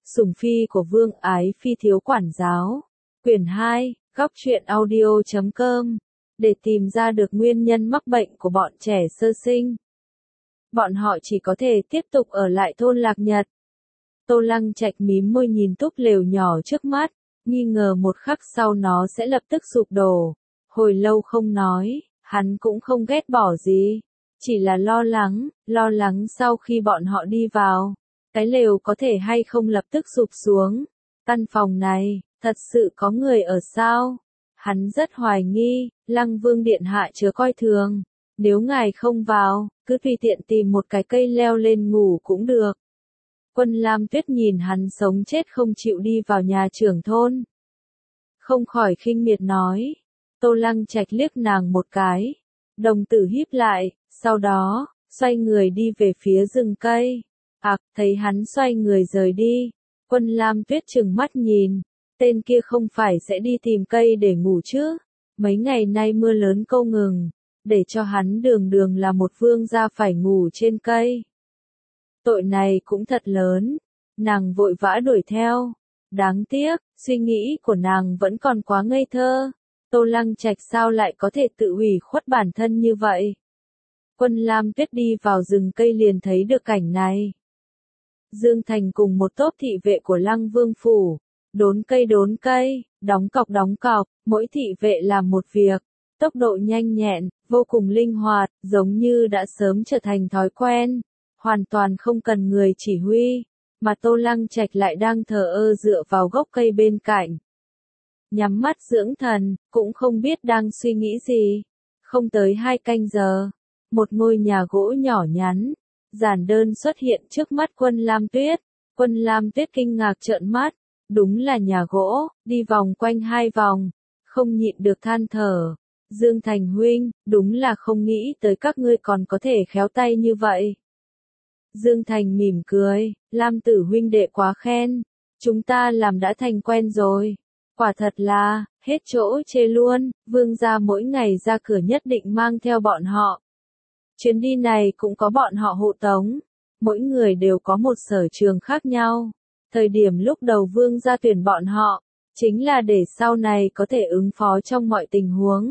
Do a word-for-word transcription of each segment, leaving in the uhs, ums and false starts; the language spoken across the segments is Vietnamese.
Sủng phi của Vương Ái Phi thiếu quản giáo. Quyển hai, góc truyện audio chấm com. Để tìm ra được nguyên nhân mắc bệnh của bọn trẻ sơ sinh, bọn họ chỉ có thể tiếp tục ở lại thôn Lạc Nhật. Tô Lăng Trạch mím môi nhìn túp lều nhỏ trước mắt, nghi ngờ một khắc sau nó sẽ lập tức sụp đổ. Hồi lâu không nói, hắn cũng không ghét bỏ gì, chỉ là lo lắng, lo lắng sau khi bọn họ đi vào, cái lều có thể hay không lập tức sụp xuống. Căn phòng này, thật sự có người ở sao? Hắn rất hoài nghi, Lăng Vương điện hạ chớ coi thường, nếu ngài không vào, cứ tùy tiện tìm một cái cây leo lên ngủ cũng được. Quân Lam Tuyết nhìn hắn sống chết không chịu đi vào nhà trưởng thôn, không khỏi khinh miệt nói. Tô Lăng Trạch liếc nàng một cái, đồng tử híp lại, sau đó, xoay người đi về phía rừng cây. Ặc, à, thấy hắn xoay người rời đi, Quân Lam Tuyết trừng mắt nhìn, tên kia không phải sẽ đi tìm cây để ngủ chứ? Mấy ngày nay mưa lớn câu ngừng, để cho hắn đường đường là một vương gia phải ngủ trên cây. Tội này cũng thật lớn, nàng vội vã đuổi theo. Đáng tiếc, suy nghĩ của nàng vẫn còn quá ngây thơ. Tô Lăng Trạch sao lại có thể tự ủy khuất bản thân như vậy? Quân Lam Tuyết đi vào rừng cây liền thấy được cảnh này. Dương Thành cùng một tốp thị vệ của Lăng Vương phủ, đốn cây đốn cây, đóng cọc đóng cọc, mỗi thị vệ làm một việc, tốc độ nhanh nhẹn, vô cùng linh hoạt, giống như đã sớm trở thành thói quen, hoàn toàn không cần người chỉ huy, mà Tô Lăng Trạch lại đang thờ ơ dựa vào gốc cây bên cạnh. Nhắm mắt dưỡng thần, cũng không biết đang suy nghĩ gì. Không tới hai canh giờ, một ngôi nhà gỗ nhỏ nhắn, giản đơn xuất hiện trước mắt Quân Lam Tuyết. Quân Lam Tuyết kinh ngạc trợn mắt, đúng là nhà gỗ, đi vòng quanh hai vòng, không nhịn được than thở. Dương Thành huynh, đúng là không nghĩ tới các ngươi còn có thể khéo tay như vậy. Dương Thành mỉm cười, Lam tử huynh đệ quá khen, chúng ta làm đã thành quen rồi. Quả thật là, hết chỗ chê luôn, vương gia mỗi ngày ra cửa nhất định mang theo bọn họ. Chuyến đi này cũng có bọn họ hộ tống, mỗi người đều có một sở trường khác nhau. Thời điểm lúc đầu vương gia tuyển bọn họ, chính là để sau này có thể ứng phó trong mọi tình huống.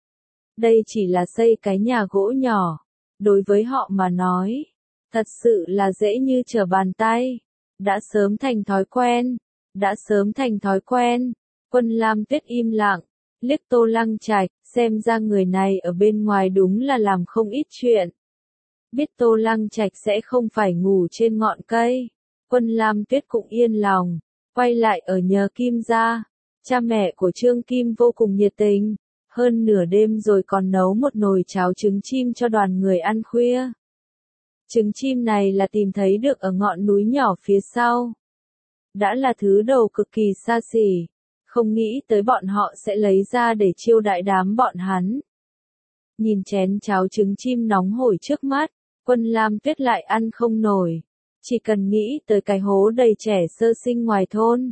Đây chỉ là xây cái nhà gỗ nhỏ, đối với họ mà nói, thật sự là dễ như trở bàn tay, đã sớm thành thói quen, đã sớm thành thói quen. Quân Lam Tuyết im lặng, liếc Tô Lăng Trạch, xem ra người này ở bên ngoài đúng là làm không ít chuyện. Biết Tô Lăng Trạch sẽ không phải ngủ trên ngọn cây, Quân Lam Tuyết cũng yên lòng, quay lại ở nhờ Kim gia. Cha mẹ của Trương Kim vô cùng nhiệt tình, hơn nửa đêm rồi còn nấu một nồi cháo trứng chim cho đoàn người ăn khuya. Trứng chim này là tìm thấy được ở ngọn núi nhỏ phía sau. Đã là thứ đồ cực kỳ xa xỉ, không nghĩ tới bọn họ sẽ lấy ra để chiêu đãi đám bọn hắn. Nhìn chén cháo trứng chim nóng hổi trước mắt, Quân Lam Tuyết lại ăn không nổi, chỉ cần nghĩ tới cái hố đầy trẻ sơ sinh ngoài thôn.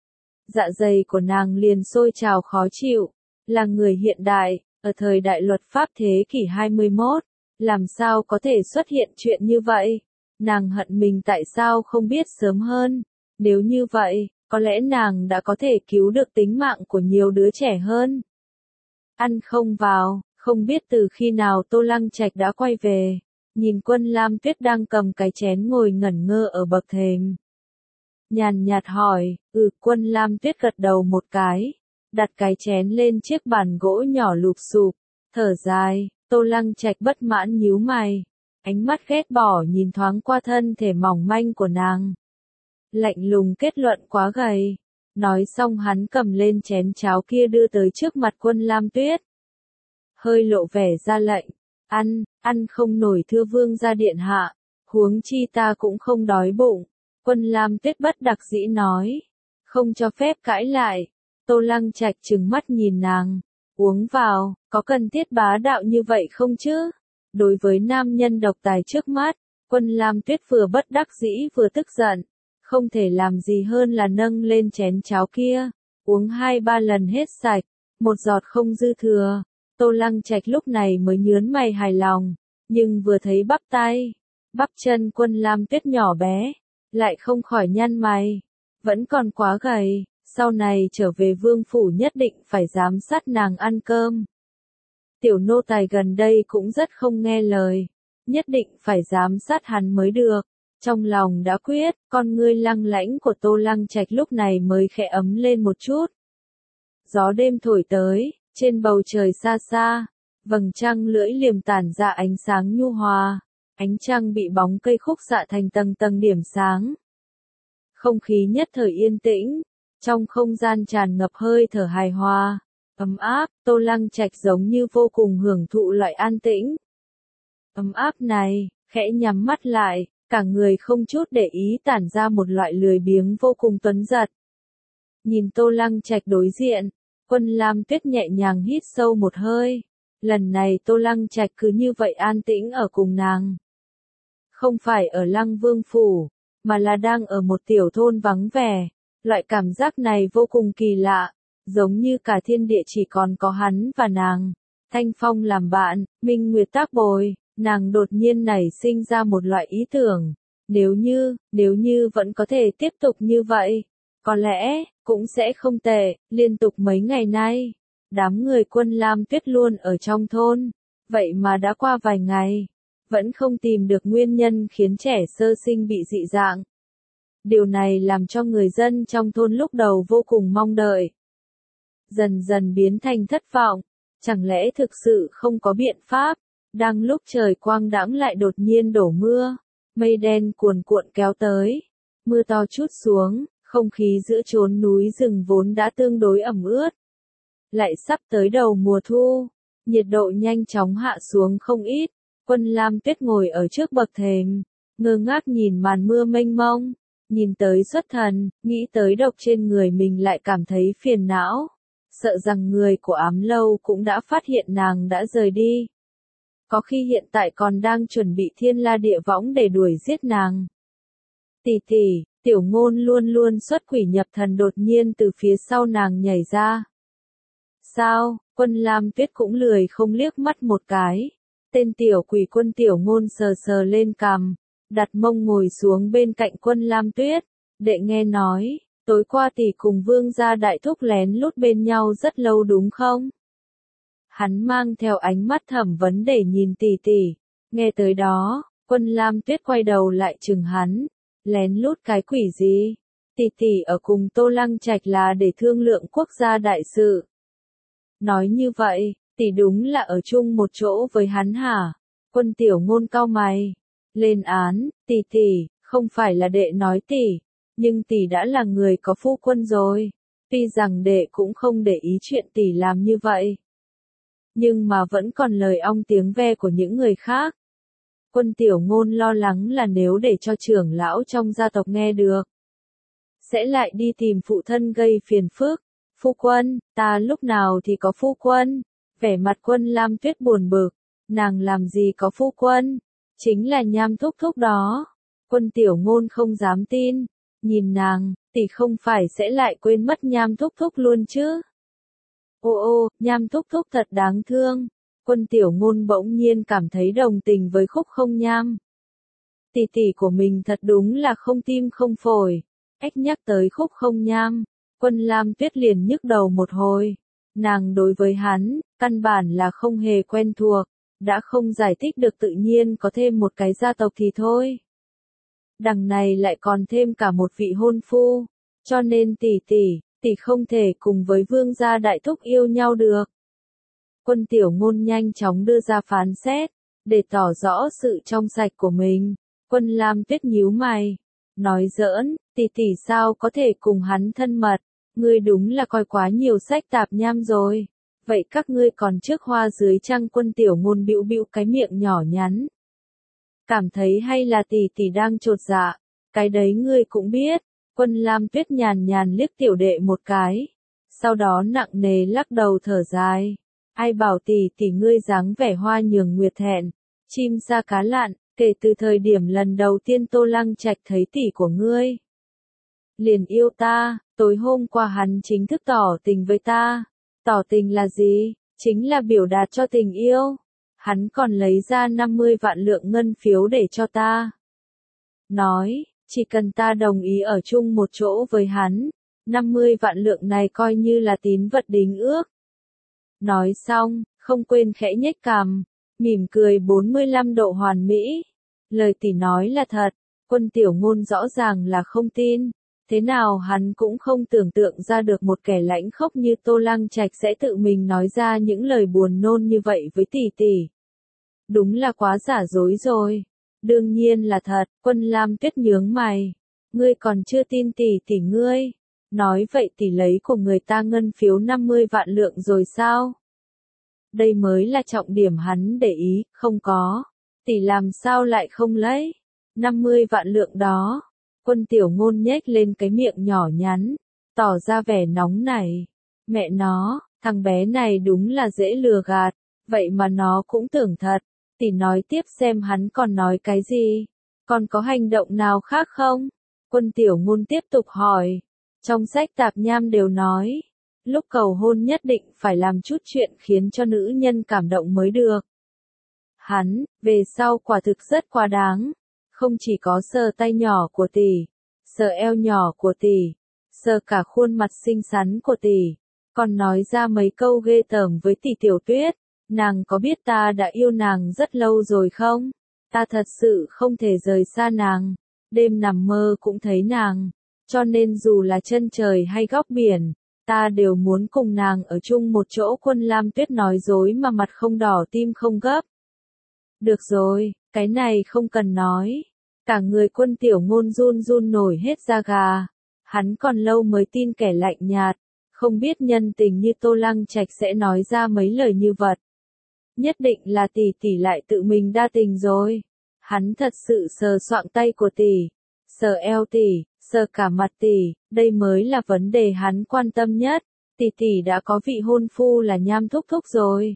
Dạ dày của nàng liền sôi trào khó chịu, là người hiện đại, ở thời đại luật pháp thế kỷ hai mươi mốt, làm sao có thể xuất hiện chuyện như vậy? Nàng hận mình tại sao không biết sớm hơn, nếu như vậy, có lẽ nàng đã có thể cứu được tính mạng của nhiều đứa trẻ hơn. Ăn không vào, không biết từ khi nào Tô Lăng Trạch đã quay về, nhìn Quân Lam Tuyết đang cầm cái chén ngồi ngẩn ngơ ở bậc thềm. Nhàn nhạt hỏi, ừ. Quân Lam Tuyết gật đầu một cái, đặt cái chén lên chiếc bàn gỗ nhỏ lụp xụp, thở dài. Tô Lăng Trạch bất mãn nhíu mày, ánh mắt ghét bỏ nhìn thoáng qua thân thể mỏng manh của nàng. Lạnh lùng kết luận quá gầy. Nói xong hắn cầm lên chén cháo kia đưa tới trước mặt Quân Lam Tuyết. Hơi lộ vẻ ra lệnh, ăn, ăn không nổi thưa vương gia điện hạ, huống chi ta cũng không đói bụng. Quân Lam Tuyết bất đắc dĩ nói, không cho phép cãi lại. Tô Lăng Trạch trừng mắt nhìn nàng, uống vào, có cần thiết bá đạo như vậy không chứ? Đối với nam nhân độc tài trước mắt, Quân Lam Tuyết vừa bất đắc dĩ vừa tức giận, không thể làm gì hơn là nâng lên chén cháo kia, uống hai ba lần hết sạch, một giọt không dư thừa. Tô Lăng Trạch lúc này mới nhướng mày hài lòng, nhưng vừa thấy bắp tay, bắp chân Quân Lam Tuyết nhỏ bé, lại không khỏi nhăn mày. vẫn còn quá gầy, sau này trở về vương phủ nhất định phải giám sát nàng ăn cơm. Tiểu nô tài gần đây cũng rất không nghe lời, nhất định phải giám sát hắn mới được. Trong lòng đã quyết, con ngươi lăng lãnh của Tô Lăng Trạch lúc này mới khẽ ấm lên một chút. Gió đêm thổi tới, trên bầu trời xa xa, vầng trăng lưỡi liềm tản ra ánh sáng nhu hòa, ánh trăng bị bóng cây khúc xạ thành tầng tầng điểm sáng. Không khí nhất thời yên tĩnh, trong không gian tràn ngập hơi thở hài hòa, ấm áp, Tô Lăng Trạch giống như vô cùng hưởng thụ loại an tĩnh. Ấm áp này, khẽ nhắm mắt lại, cả người không chút để ý tản ra một loại lười biếng vô cùng tuấn giật. Nhìn Tô Lăng Trạch đối diện, Quân Lam Tuyết nhẹ nhàng hít sâu một hơi. Lần này Tô Lăng Trạch cứ như vậy an tĩnh ở cùng nàng. Không phải ở Lăng Vương Phủ, mà là đang ở một tiểu thôn vắng vẻ. Loại cảm giác này vô cùng kỳ lạ, giống như cả thiên địa chỉ còn có hắn và nàng. Thanh phong làm bạn, minh nguyệt tác bồi, nàng đột nhiên nảy sinh ra một loại ý tưởng. Nếu như, nếu như vẫn có thể tiếp tục như vậy, có lẽ, cũng sẽ không tệ. Liên tục mấy ngày nay, đám người Quân Lam Tuyết luôn ở trong thôn, vậy mà đã qua vài ngày, vẫn không tìm được nguyên nhân khiến trẻ sơ sinh bị dị dạng. Điều này làm cho người dân trong thôn lúc đầu vô cùng mong đợi, dần dần biến thành thất vọng. Chẳng lẽ thực sự không có biện pháp? Đang lúc trời quang đãng lại đột nhiên đổ mưa, mây đen cuồn cuộn kéo tới, mưa to trút xuống, không khí giữa chốn núi rừng vốn đã tương đối ẩm ướt. Lại sắp tới đầu mùa thu, nhiệt độ nhanh chóng hạ xuống không ít. Quân Lam Tuyết ngồi ở trước bậc thềm, ngơ ngác nhìn màn mưa mênh mông, nhìn tới xuất thần, nghĩ tới độc trên người mình lại cảm thấy phiền não, sợ rằng người của Ám Lâu cũng đã phát hiện nàng đã rời đi. Có khi hiện tại còn đang chuẩn bị thiên la địa võng để đuổi giết nàng. Tỷ tỷ, Tiểu Ngôn luôn luôn xuất quỷ nhập thần đột nhiên từ phía sau nàng nhảy ra. Sao? Quân Lam Tuyết cũng lười không liếc mắt một cái. Tên tiểu quỷ Quân Tiểu Ngôn sờ sờ lên cằm, đặt mông ngồi xuống bên cạnh Quân Lam Tuyết. Đệ nghe nói, tối qua tỷ cùng Vương gia đại thúc lén lút bên nhau rất lâu đúng không? Hắn mang theo ánh mắt thẩm vấn để nhìn tỷ tỷ. Nghe tới đó, Quân Lam Tuyết quay đầu lại chừng hắn. Lén lút cái quỷ gì? Tỷ tỷ ở cùng Tô Lăng Trạch là để thương lượng quốc gia đại sự. Nói như vậy, tỷ đúng là ở chung một chỗ với hắn hả? Quân Tiểu Ngôn cau mày. Lên án, tỷ tỷ, không phải là đệ nói tỷ, nhưng tỷ đã là người có phu quân rồi. Tuy rằng đệ cũng không để ý chuyện tỷ làm như vậy, nhưng mà vẫn còn lời ong tiếng ve của những người khác. Quân Tiểu Ngôn lo lắng là nếu để cho trưởng lão trong gia tộc nghe được, sẽ lại đi tìm phụ thân gây phiền phức. Phu quân, ta lúc nào thì có phu quân? Vẻ mặt Quân Lam Tuyết buồn bực, nàng làm gì có phu quân? Chính là Nham thúc thúc đó. Quân Tiểu Ngôn không dám tin, nhìn nàng, tỷ không phải sẽ lại quên mất Nham thúc thúc luôn chứ? Ô ô, Nham thúc thúc thật đáng thương. Quân Tiểu Ngôn bỗng nhiên cảm thấy đồng tình với Khúc Không Nham. Tỷ tỷ của mình thật đúng là không tim không phổi. Ách nhắc tới Khúc Không Nham, Quân Lam Tuyết liền nhức đầu một hồi. Nàng đối với hắn, căn bản là không hề quen thuộc, đã không giải thích được tự nhiên có thêm một cái gia tộc thì thôi. Đằng này lại còn thêm cả một vị hôn phu, cho nên tỷ tỷ, tỷ không thể cùng với Vương gia đại thúc yêu nhau được. Quân Tiểu Ngôn nhanh chóng đưa ra phán xét, để tỏ rõ sự trong sạch của mình. Quân Lam Tuyết nhíu mày, nói giỡn, tỷ tỷ sao có thể cùng hắn thân mật, ngươi đúng là coi quá nhiều sách tạp nham rồi. Vậy các ngươi còn trước hoa dưới trăng. Quân Tiểu Ngôn bĩu bĩu cái miệng nhỏ nhắn. Cảm thấy hay là tỷ tỷ đang chột dạ, cái đấy ngươi cũng biết. Quân Lam Tuyết nhàn nhàn liếc tiểu đệ một cái, sau đó nặng nề lắc đầu thở dài. Ai bảo tỷ tỷ ngươi dáng vẻ hoa nhường nguyệt thẹn, chim sa cá lặn, kể từ thời điểm lần đầu tiên Tô Lăng Trạch thấy tỷ của ngươi, liền yêu ta. Tối hôm qua hắn chính thức tỏ tình với ta. Tỏ tình là gì? Chính là biểu đạt cho tình yêu. Hắn còn lấy ra năm mươi vạn lượng ngân phiếu để cho ta. Nói, Chỉ cần ta đồng ý ở chung một chỗ với hắn, năm mươi vạn lượng này coi như là tín vật đính ước. Nói xong, không quên khẽ nhếch cằm, mỉm cười bốn mươi lăm độ hoàn mỹ. Lời tỷ nói là thật, Quân Tiểu Ngôn rõ ràng là không tin. Thế nào hắn cũng không tưởng tượng ra được một kẻ lãnh khốc như Tô Lăng Trạch sẽ tự mình nói ra những lời buồn nôn như vậy với tỷ tỷ. Đúng là quá giả dối rồi. Đương nhiên là thật, Quân Lam Tuyết nhướng mày. Ngươi còn chưa tin tỷ tỷ ngươi. Nói vậy tỷ lấy của người ta ngân phiếu năm mươi vạn lượng rồi sao? Đây mới là trọng điểm hắn để ý, không có. Tỷ làm sao lại không lấy? năm mươi vạn lượng đó. Quân Tiểu Ngôn nhếch lên cái miệng nhỏ nhắn, tỏ ra vẻ nóng nảy. Mẹ nó, thằng bé này đúng là dễ lừa gạt, vậy mà nó cũng tưởng thật. Tỷ nói tiếp xem hắn còn nói cái gì, còn có hành động nào khác không? Quân Tiểu Ngôn tiếp tục hỏi. Trong sách tạp nham đều nói, lúc cầu hôn nhất định phải làm chút chuyện khiến cho nữ nhân cảm động mới được. Hắn, về sau quả thực rất quá đáng. Không chỉ có sờ tay nhỏ của tỷ, sờ eo nhỏ của tỷ, sờ cả khuôn mặt xinh xắn của tỷ, còn nói ra mấy câu ghê tởm với tỷ Tiểu Tuyết. Nàng có biết ta đã yêu nàng rất lâu rồi không? Ta thật sự không thể rời xa nàng, đêm nằm mơ cũng thấy nàng, cho nên dù là chân trời hay góc biển, ta đều muốn cùng nàng ở chung một chỗ. Quân Lam Tuyết nói dối mà mặt không đỏ tim không gấp. Được rồi, cái này không cần nói. Cả người Quân Tiểu Ngôn run run nổi hết da gà. Hắn còn lâu mới tin kẻ lạnh nhạt, không biết nhân tình như Tô Lăng Trạch sẽ nói ra mấy lời như vậy. Nhất định là tỷ tỷ lại tự mình đa tình rồi. Hắn thật sự sờ soạng tay của tỷ, sờ eo tỷ, sờ cả mặt tỷ, đây mới là vấn đề hắn quan tâm nhất. Tỷ tỷ đã có vị hôn phu là Nham Thúc Thúc rồi.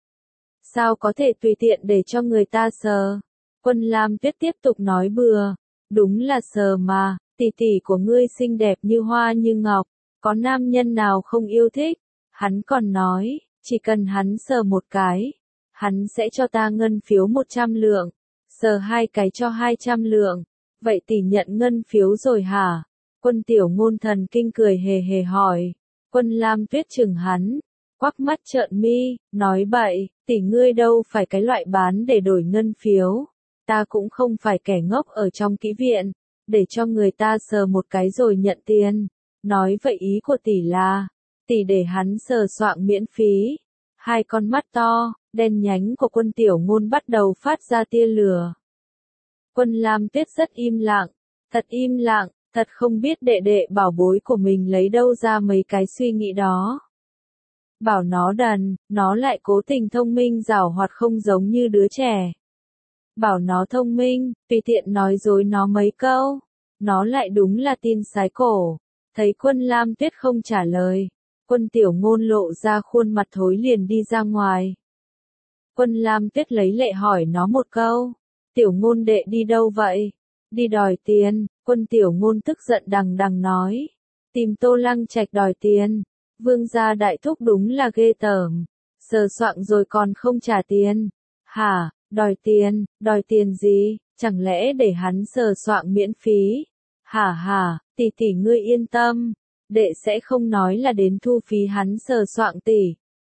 Sao có thể tùy tiện để cho người ta sờ? Quân Lam Tuyết tiếp tục nói bừa. Đúng là sờ mà, tỷ tỷ của ngươi xinh đẹp như hoa như ngọc, có nam nhân nào không yêu thích? Hắn còn nói, chỉ cần hắn sờ một cái, hắn sẽ cho ta ngân phiếu một trăm lượng, sờ hai cái cho hai trăm lượng. Vậy tỷ nhận ngân phiếu rồi hả? Quân Tiểu Ngôn thần kinh cười hề hề hỏi. Quân Lam Tuyết chừng hắn, quắc mắt trợn mi, nói bậy, tỷ ngươi đâu phải cái loại bán để đổi ngân phiếu. Ta cũng không phải kẻ ngốc ở trong kỹ viện, để cho người ta sờ một cái rồi nhận tiền. Nói vậy ý của tỷ là, tỷ để hắn sờ soạng miễn phí. Hai con mắt to, đen nhánh của Quân Tiểu Ngôn bắt đầu phát ra tia lửa. Quân Lam Tuyết rất im lặng, thật im lặng, thật không biết đệ đệ bảo bối của mình lấy đâu ra mấy cái suy nghĩ đó. Bảo nó đần, nó lại cố tình thông minh giảo hoạt không giống như đứa trẻ. Bảo nó thông minh, tùy tiện nói dối nó mấy câu, nó lại đúng là tin sái cổ. Thấy Quân Lam Tuyết không trả lời, Quân Tiểu Ngôn lộ ra khuôn mặt thối liền đi ra ngoài. Quân Lam Tuyết lấy lệ hỏi nó một câu, Tiểu Ngôn đệ đi đâu vậy? Đi đòi tiền. Quân Tiểu Ngôn tức giận đằng đằng nói, tìm Tô Lăng Trạch đòi tiền. Vương gia đại thúc đúng là ghê tởm, sờ soạng rồi còn không trả tiền. Hả, đòi tiền, đòi tiền gì, chẳng lẽ để hắn sờ soạng miễn phí? Hả hả, tỷ tỷ ngươi yên tâm, đệ sẽ không nói là đến thu phí hắn sờ soạng tỷ.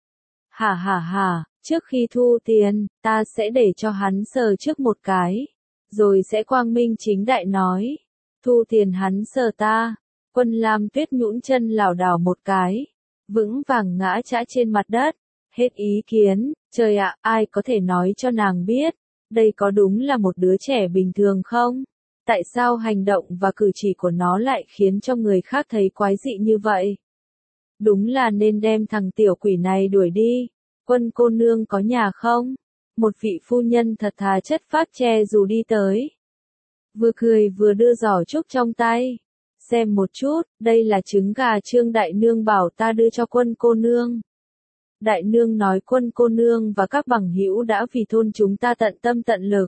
Hả hả hả, trước khi thu tiền, ta sẽ để cho hắn sờ trước một cái, rồi sẽ quang minh chính đại nói, thu tiền hắn sờ ta. Quân Lam Tuyết nhũn chân lảo đảo một cái, vững vàng ngã chã trên mặt đất, hết ý kiến. Trời ạ, ai có thể nói cho nàng biết, đây có đúng là một đứa trẻ bình thường không? Tại sao hành động và cử chỉ của nó lại khiến cho người khác thấy quái dị như vậy? Đúng là nên đem thằng tiểu quỷ này đuổi đi. Quân cô nương có nhà không? Một vị phu nhân thật thà chất phác che dù đi tới. Vừa cười vừa đưa giỏ trúc trong tay. Xem một chút, đây là trứng gà Trương đại nương bảo ta đưa cho Quân cô nương. Đại nương nói Quân cô nương và các bằng hữu đã vì thôn chúng ta tận tâm tận lực,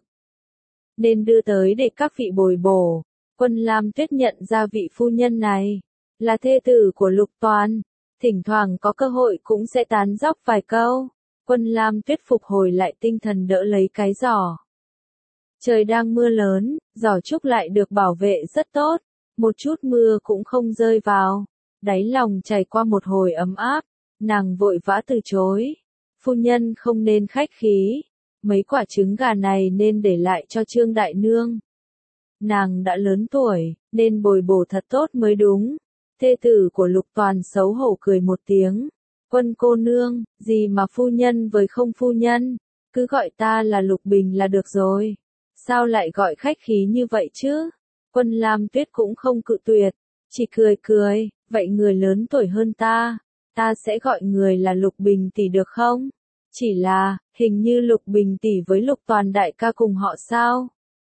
nên đưa tới để các vị bồi bổ. Quân Lam Tuyết nhận ra vị phu nhân này là thê tử của Lục Toàn, thỉnh thoảng có cơ hội cũng sẽ tán dóc vài câu. Quân Lam Tuyết phục hồi lại tinh thần đỡ lấy cái giỏ. Trời đang mưa lớn, giỏ trúc lại được bảo vệ rất tốt, một chút mưa cũng không rơi vào. Đáy lòng trải qua một hồi ấm áp, nàng vội vã từ chối. Phu nhân không nên khách khí, mấy quả trứng gà này nên để lại cho Trương đại nương. Nàng đã lớn tuổi, nên bồi bổ thật tốt mới đúng. Thê tử của Lục Toàn xấu hổ cười một tiếng. Quân cô nương, gì mà phu nhân với không phu nhân, cứ gọi ta là Lục Bình là được rồi. Sao lại gọi khách khí như vậy chứ? Quân Lam Tuyết cũng không cự tuyệt, chỉ cười cười, vậy người lớn tuổi hơn ta, ta sẽ gọi người là Lục Bình tỷ được không? Chỉ là, hình như Lục Bình tỷ với Lục Toàn đại ca cùng họ sao?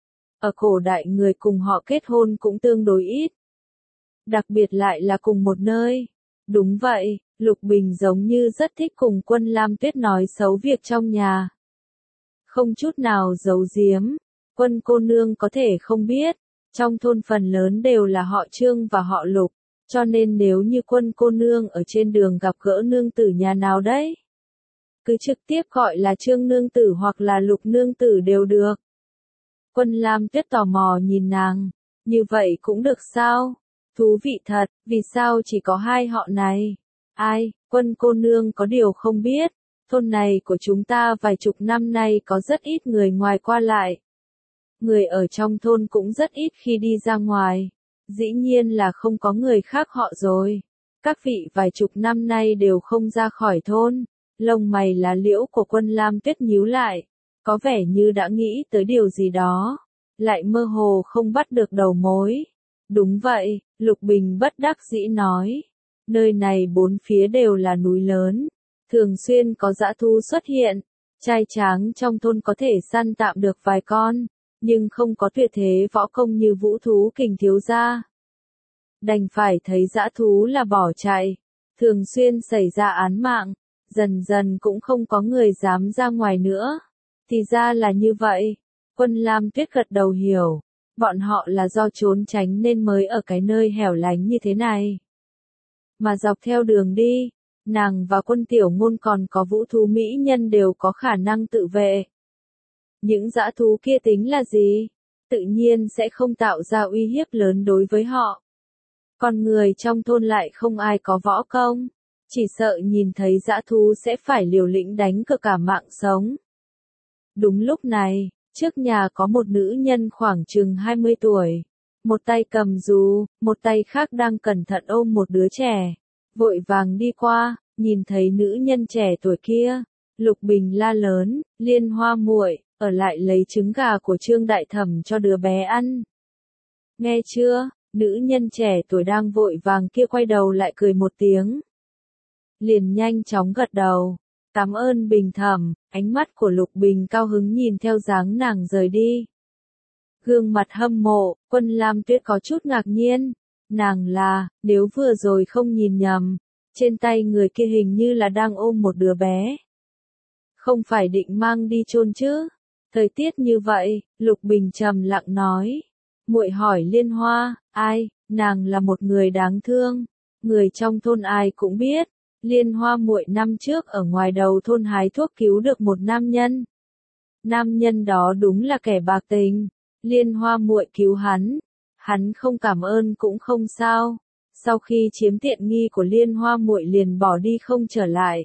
Ở cổ đại người cùng họ kết hôn cũng tương đối ít. Đặc biệt lại là cùng một nơi. Đúng vậy, Lục Bình giống như rất thích cùng Quân Lam Tuyết nói xấu việc trong nhà. Không chút nào giấu giếm, Quân cô nương có thể không biết, trong thôn phần lớn đều là họ Trương và họ Lục, cho nên nếu như Quân cô nương ở trên đường gặp gỡ nương tử nhà nào đấy, cứ trực tiếp gọi là Trương nương tử hoặc là Lục nương tử đều được. Quân Lam Tuyết tò mò nhìn nàng, như vậy cũng được sao? Thú vị thật, vì sao chỉ có hai họ này? Ai, Quân cô nương có điều không biết, thôn này của chúng ta vài chục năm nay có rất ít người ngoài qua lại. Người ở trong thôn cũng rất ít khi đi ra ngoài, dĩ nhiên là không có người khác họ rồi. Các vị vài chục năm nay đều không ra khỏi thôn, lông mày lá liễu của Quân Lam Tuyết nhíu lại, có vẻ như đã nghĩ tới điều gì đó, lại mơ hồ không bắt được đầu mối. Đúng vậy, Lục Bình bất đắc dĩ nói, nơi này bốn phía đều là núi lớn, thường xuyên có dã thú xuất hiện, trai tráng trong thôn có thể săn tạm được vài con, nhưng không có tuyệt thế võ công như Vũ Thú Kình thiếu gia. Đành phải thấy dã thú là bỏ chạy, thường xuyên xảy ra án mạng, dần dần cũng không có người dám ra ngoài nữa. Thì ra là như vậy, Quân Lam Tuyết gật đầu hiểu, bọn họ là do trốn tránh nên mới ở cái nơi hẻo lánh như thế này. Mà dọc theo đường đi, nàng và Quân Tiểu Ngôn còn có vũ thú mỹ nhân đều có khả năng tự vệ. Những dã thú kia tính là gì? Tự nhiên sẽ không tạo ra uy hiếp lớn đối với họ. Còn người trong thôn lại không ai có võ công, chỉ sợ nhìn thấy dã thú sẽ phải liều lĩnh đánh cược cả mạng sống. Đúng lúc này, trước nhà có một nữ nhân khoảng chừng hai mươi tuổi, một tay cầm dù, một tay khác đang cẩn thận ôm một đứa trẻ, vội vàng đi qua, nhìn thấy nữ nhân trẻ tuổi kia, Lục Bình la lớn, Liên Hoa muội, ở lại lấy trứng gà của Trương đại thẩm cho đứa bé ăn. Nghe chưa, nữ nhân trẻ tuổi đang vội vàng kia quay đầu lại cười một tiếng. Liền nhanh chóng gật đầu, cảm ơn Bình thẩm, ánh mắt của Lục Bình cao hứng nhìn theo dáng nàng rời đi. Gương mặt hâm mộ, Quân Lam Tuyết có chút ngạc nhiên, nàng là, nếu vừa rồi không nhìn nhầm, trên tay người kia hình như là đang ôm một đứa bé. Không phải định mang đi chôn chứ? Thời tiết như vậy, Lục Bình trầm lặng nói. Muội hỏi Liên Hoa, ai, nàng là một người đáng thương, người trong thôn ai cũng biết. Liên Hoa muội năm trước ở ngoài đầu thôn hái thuốc cứu được một nam nhân. Nam nhân đó đúng là kẻ bạc tình, Liên Hoa muội cứu hắn, hắn không cảm ơn cũng không sao. Sau khi chiếm tiện nghi của Liên Hoa muội liền bỏ đi không trở lại.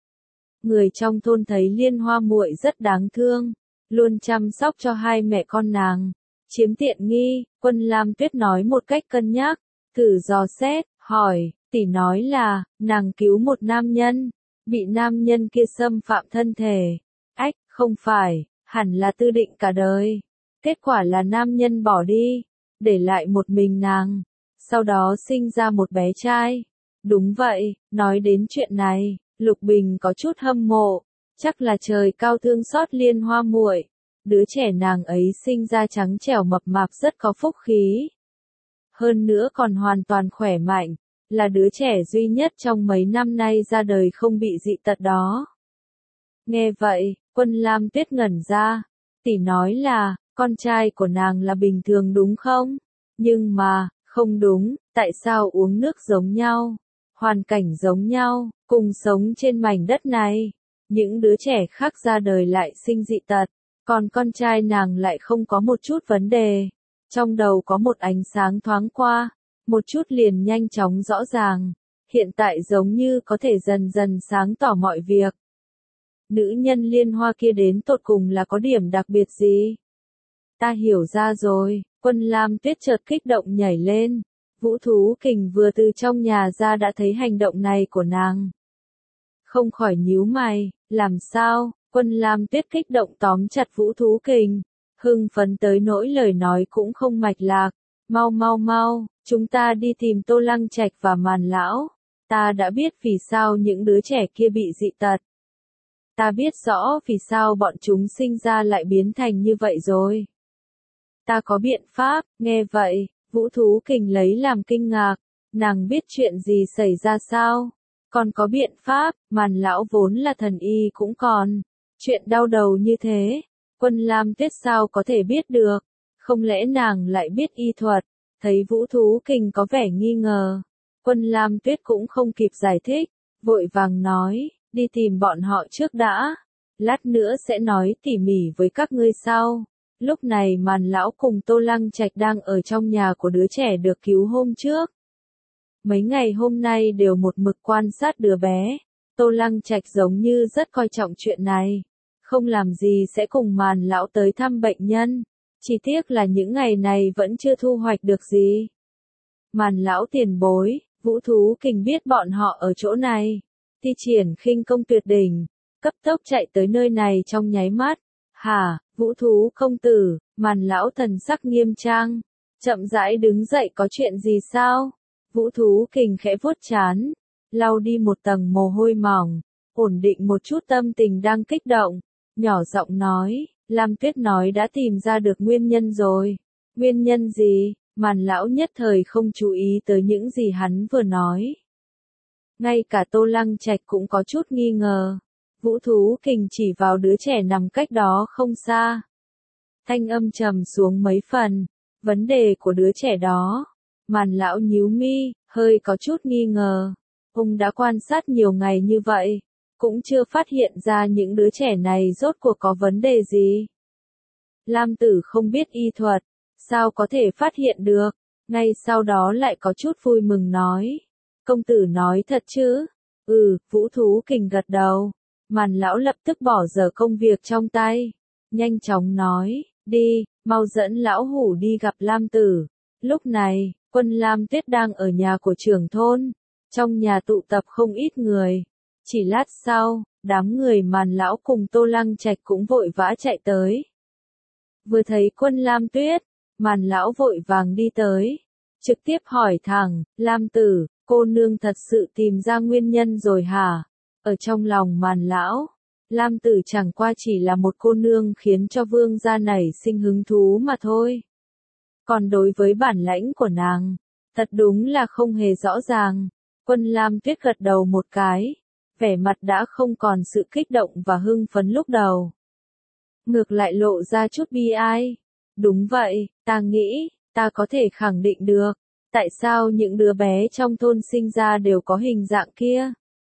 Người trong thôn thấy Liên Hoa muội rất đáng thương, luôn chăm sóc cho hai mẹ con nàng. Chiếm tiện nghi, Quân Lam Tuyết nói một cách cân nhắc, thử dò xét, hỏi, tỷ nói là, nàng cứu một nam nhân, bị nam nhân kia xâm phạm thân thể. Ách, không phải, hẳn là tư định cả đời. Kết quả là nam nhân bỏ đi, để lại một mình nàng, sau đó sinh ra một bé trai. Đúng vậy, nói đến chuyện này, Lục Bình có chút hâm mộ, chắc là trời cao thương xót Liên Hoa muội. Đứa trẻ nàng ấy sinh ra trắng trẻo mập mạp rất có phúc khí. Hơn nữa còn hoàn toàn khỏe mạnh, là đứa trẻ duy nhất trong mấy năm nay ra đời không bị dị tật đó. Nghe vậy, Quân Lam Tuyết ngẩn ra, tỷ nói là, con trai của nàng là bình thường đúng không? Nhưng mà, không đúng, tại sao uống nước giống nhau, hoàn cảnh giống nhau, cùng sống trên mảnh đất này, những đứa trẻ khác ra đời lại sinh dị tật, còn con trai nàng lại không có một chút vấn đề. Trong đầu có một ánh sáng thoáng qua, một chút liền nhanh chóng rõ ràng, hiện tại giống như có thể dần dần sáng tỏ mọi việc. Nữ nhân liên hoa kia đến tột cùng là có điểm đặc biệt gì? Ta hiểu ra rồi, Quân Lam Tuyết chợt kích động nhảy lên. Vũ Thú Kình vừa từ trong nhà ra đã thấy hành động này của nàng. Không khỏi nhíu mày, làm sao? Quân Lam Tuyết kích động tóm chặt Vũ Thú Kình, hưng phấn tới nỗi lời nói cũng không mạch lạc. Mau mau mau, chúng ta đi tìm Tô Lăng Trạch và Màn Lão. Ta đã biết vì sao những đứa trẻ kia bị dị tật. Ta biết rõ vì sao bọn chúng sinh ra lại biến thành như vậy rồi. Ta có biện pháp. Nghe vậy, Vũ Thú Kình lấy làm kinh ngạc, nàng biết chuyện gì xảy ra sao? Còn có biện pháp, Màn Lão vốn là thần y cũng còn. Chuyện đau đầu như thế, Quân Lam Tuyết sao có thể biết được? Không lẽ nàng lại biết y thuật? Thấy Vũ Thú Kình có vẻ nghi ngờ, Quân Lam Tuyết cũng không kịp giải thích, vội vàng nói, đi tìm bọn họ trước đã, lát nữa sẽ nói tỉ mỉ với các ngươi sau. Lúc này Màn Lão cùng Tô Lăng Trạch đang ở trong nhà của đứa trẻ được cứu hôm trước. Mấy ngày hôm nay đều một mực quan sát đứa bé, Tô Lăng Trạch giống như rất coi trọng chuyện này, không làm gì sẽ cùng Màn Lão tới thăm bệnh nhân. Chỉ tiếc là những ngày này vẫn chưa thu hoạch được gì. Màn Lão tiền bối, Vũ Thú Kình biết bọn họ ở chỗ này, thi triển khinh công tuyệt đỉnh, cấp tốc chạy tới nơi này trong nháy mắt. Hả, Vũ Thú công tử? Màn Lão thần sắc nghiêm trang, chậm rãi đứng dậy, có chuyện gì sao? Vũ Thú Kình khẽ vuốt trán, lau đi một tầng mồ hôi mỏng, ổn định một chút tâm tình đang kích động, nhỏ giọng nói, Lam Tuyết nói đã tìm ra được nguyên nhân rồi. Nguyên nhân gì? Màn Lão nhất thời không chú ý tới những gì hắn vừa nói. Ngay cả Tô Lăng Trạch cũng có chút nghi ngờ. Vũ Thú Kình chỉ vào đứa trẻ nằm cách đó không xa. Thanh âm trầm xuống mấy phần. Vấn đề của đứa trẻ đó. Màn Lão nhíu mi, hơi có chút nghi ngờ. Ông đã quan sát nhiều ngày như vậy, cũng chưa phát hiện ra những đứa trẻ này rốt cuộc có vấn đề gì. Lam Tử không biết y thuật, sao có thể phát hiện được? Ngay sau đó lại có chút vui mừng nói. Công tử nói thật chứ? Ừ, Vũ Thú Kình gật đầu. Màn Lão lập tức bỏ dở công việc trong tay, nhanh chóng nói, đi, mau dẫn Lão Hủ đi gặp Lam Tử. Lúc này, Quân Lam Tuyết đang ở nhà của trưởng thôn, trong nhà tụ tập không ít người. Chỉ lát sau, đám người Màn Lão cùng Tô Lăng Trạch cũng vội vã chạy tới. Vừa thấy Quân Lam Tuyết, Màn Lão vội vàng đi tới, trực tiếp hỏi thẳng, Lam Tử, cô nương thật sự tìm ra nguyên nhân rồi hả? Ở trong lòng Màn Lão, Lam Tử chẳng qua chỉ là một cô nương khiến cho vương gia nảy sinh hứng thú mà thôi. Còn đối với bản lãnh của nàng, thật đúng là không hề rõ ràng. Quân Lam Tuyết gật đầu một cái, vẻ mặt đã không còn sự kích động và hưng phấn lúc đầu. Ngược lại lộ ra chút bi ai. Đúng vậy, ta nghĩ, ta có thể khẳng định được, tại sao những đứa bé trong thôn sinh ra đều có hình dạng kia.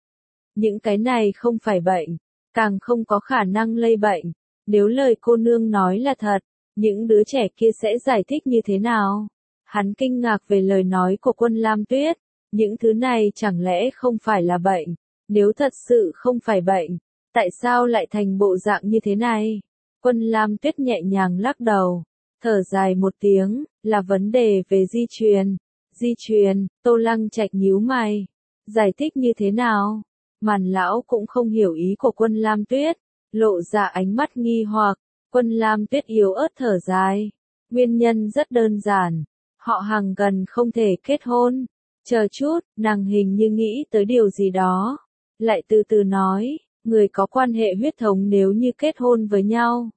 Những cái này không phải bệnh, càng không có khả năng lây bệnh. Nếu lời cô nương nói là thật, những đứa trẻ kia sẽ giải thích như thế nào? Hắn kinh ngạc về lời nói của Quân Lam Tuyết, những thứ này chẳng lẽ không phải là bệnh? Nếu thật sự không phải bệnh, tại sao lại thành bộ dạng như thế này? Quân Lam Tuyết nhẹ nhàng lắc đầu, thở dài một tiếng, là vấn đề về di truyền. Di truyền, Tô Lăng Trạch nhíu mày, giải thích như thế nào? Màn Lão cũng không hiểu ý của Quân Lam Tuyết, lộ ra ánh mắt nghi hoặc. Quân Lam Tuyết yếu ớt thở dài, nguyên nhân rất đơn giản, họ hàng gần không thể kết hôn. Chờ chút, nàng hình như nghĩ tới điều gì đó, lại từ từ nói, người có quan hệ huyết thống nếu như kết hôn với nhau,